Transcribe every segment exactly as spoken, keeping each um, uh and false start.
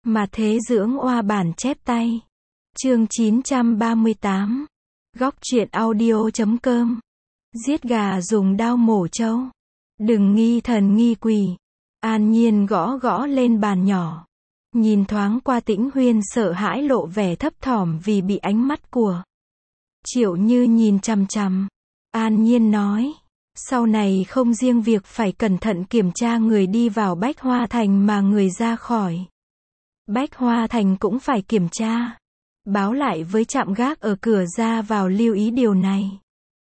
Mà thế dưỡng oa bản chép tay. Chương chín trăm ba mươi tám. Góc truyện audio chấm com. Giết gà dùng dao mổ trâu. Đừng nghi thần nghi quỷ. An Nhiên gõ gõ lên bàn nhỏ. Nhìn thoáng qua Tĩnh Huyên sợ hãi lộ vẻ thấp thỏm vì bị ánh mắt của Triệu Như nhìn chằm chằm. An Nhiên nói, sau này không riêng việc phải cẩn thận kiểm tra người đi vào Bách Hoa Thành mà người ra khỏi Bách Hoa Thành cũng phải kiểm tra. Báo lại với trạm gác ở cửa ra vào lưu ý điều này.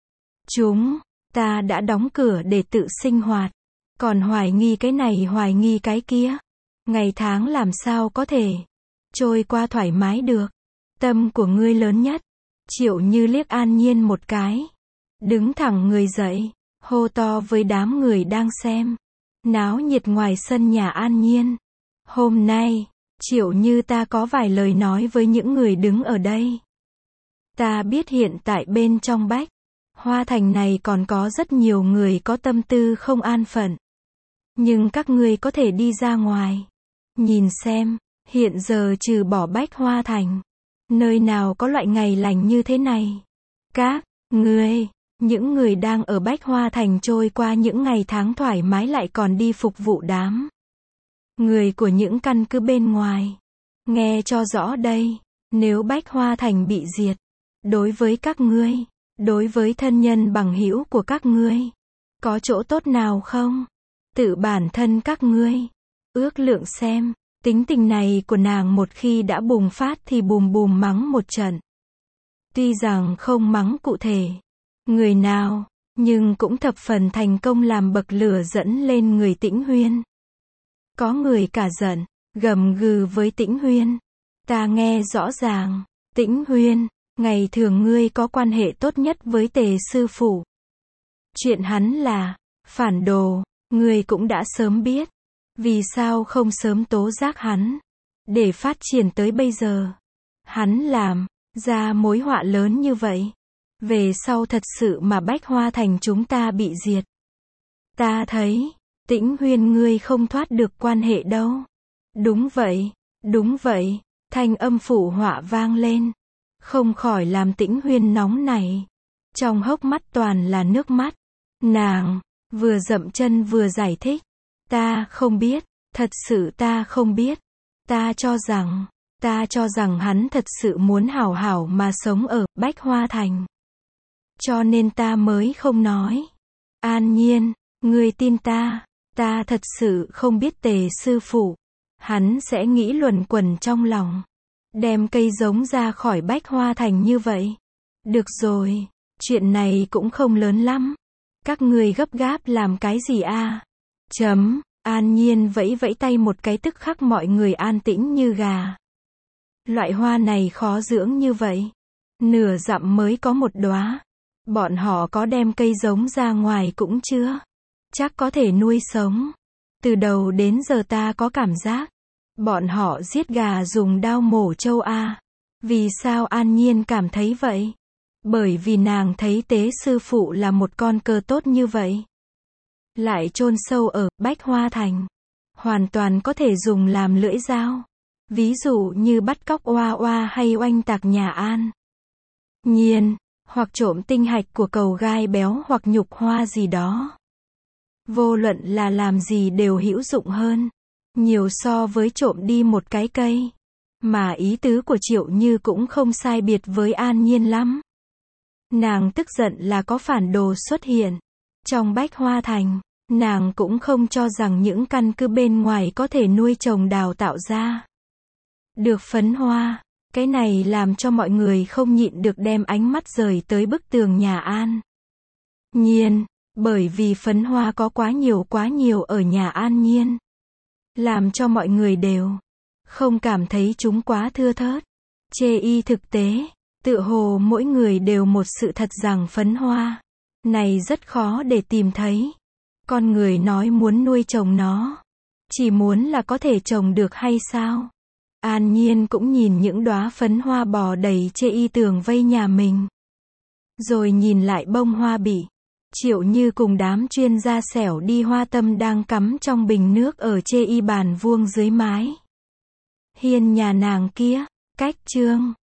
Chúng ta đã đóng cửa để tự sinh hoạt. Còn hoài nghi cái này hoài nghi cái kia. Ngày tháng làm sao có thể trôi qua thoải mái được. Tâm của ngươi lớn nhất. Triệu Như liếc An Nhiên một cái. Đứng thẳng người dậy. Hô to với đám người đang xem náo nhiệt ngoài sân nhà An Nhiên. Hôm nay, Triệu Như ta có vài lời nói với những người đứng ở đây. Ta biết hiện tại bên trong Bách Hoa Thành này còn có rất nhiều người có tâm tư không an phận. Nhưng các ngươi có thể đi ra ngoài. Nhìn xem, hiện giờ trừ bỏ Bách Hoa Thành, nơi nào có loại ngày lành như thế này. Các ngươi, những người đang ở Bách Hoa Thành trôi qua những ngày tháng thoải mái lại còn đi phục vụ đám người của những căn cứ bên ngoài. Nghe cho rõ đây, nếu Bách Hoa Thành bị diệt, đối với các ngươi, đối với thân nhân bằng hữu của các ngươi, có chỗ tốt nào không? Tự bản thân các ngươi ước lượng xem, tính tình này của nàng một khi đã bùng phát thì bùm bùm mắng một trận. Tuy rằng không mắng cụ thể người nào, nhưng cũng thập phần thành công làm bậc lửa dẫn lên người Tĩnh Huyên. Có người cả giận, gầm gừ với Tĩnh Huyên. Ta nghe rõ ràng, Tĩnh Huyên, ngày thường ngươi có quan hệ tốt nhất với Tề sư phụ. Chuyện hắn là phản đồ, ngươi cũng đã sớm biết. Vì sao không sớm tố giác hắn? Để phát triển tới bây giờ, hắn làm ra mối họa lớn như vậy. Về sau thật sự mà Bách Hoa Thành chúng ta bị diệt. Ta thấy, Tĩnh Huyên ngươi không thoát được quan hệ đâu. Đúng vậy, đúng vậy, thanh âm phụ họa vang lên. Không khỏi làm Tĩnh Huyên nóng này. Trong hốc mắt toàn là nước mắt. Nàng, vừa dậm chân vừa giải thích. Ta không biết, thật sự ta không biết. Ta cho rằng, ta cho rằng hắn thật sự muốn hảo hảo mà sống ở Bách Hoa Thành. Cho nên ta mới không nói. An Nhiên, ngươi tin ta, ta thật sự không biết Tề sư phụ. Hắn sẽ nghĩ luẩn quẩn trong lòng. Đem cây giống ra khỏi Bách Hoa Thành như vậy. Được rồi, chuyện này cũng không lớn lắm. Các ngươi gấp gáp làm cái gì a? Chấm, An Nhiên vẫy vẫy tay một cái tức khắc mọi người an tĩnh như gà. Loại hoa này khó dưỡng như vậy. Nửa dặm mới có một đóa. Bọn họ có đem cây giống ra ngoài cũng chưa chắc có thể nuôi sống. Từ đầu đến giờ ta có cảm giác bọn họ giết gà dùng dao mổ trâu a. Vì sao An Nhiên cảm thấy vậy? Bởi vì nàng thấy Tế sư phụ là một con cờ tốt như vậy. Lại chôn sâu ở Bách Hoa Thành. Hoàn toàn có thể dùng làm lưỡi dao. Ví dụ như bắt cóc oa oa hay oanh tạc nhà An Nhiên. Hoặc trộm tinh hạch của cầu gai béo hoặc nhục hoa gì đó. Vô luận là làm gì đều hữu dụng hơn nhiều so với trộm đi một cái cây. Mà ý tứ của Triệu Như cũng không sai biệt với An Nhiên lắm. Nàng tức giận là có phản đồ xuất hiện trong Bách Hoa Thành. Nàng cũng không cho rằng những căn cứ bên ngoài có thể nuôi trồng đào tạo ra được phấn hoa. Cái này làm cho mọi người không nhịn được đem ánh mắt rời tới bức tường nhà An Nhiên. Bởi vì phấn hoa có quá nhiều quá nhiều ở nhà An Nhiên. Làm cho mọi người đều không cảm thấy chúng quá thưa thớt. Chê y thực tế, tựa hồ mỗi người đều một sự thật rằng phấn hoa này rất khó để tìm thấy. Con người nói muốn nuôi trồng nó, chỉ muốn là có thể trồng được hay sao? An Nhiên cũng nhìn những đóa phấn hoa bò đầy chê y tường vây nhà mình. Rồi nhìn lại bông hoa bị Triệu Như cùng đám chuyên gia xẻo đi hoa tâm đang cắm trong bình nước ở chê y bàn vuông dưới mái Hiên nhà nàng kia, cách chương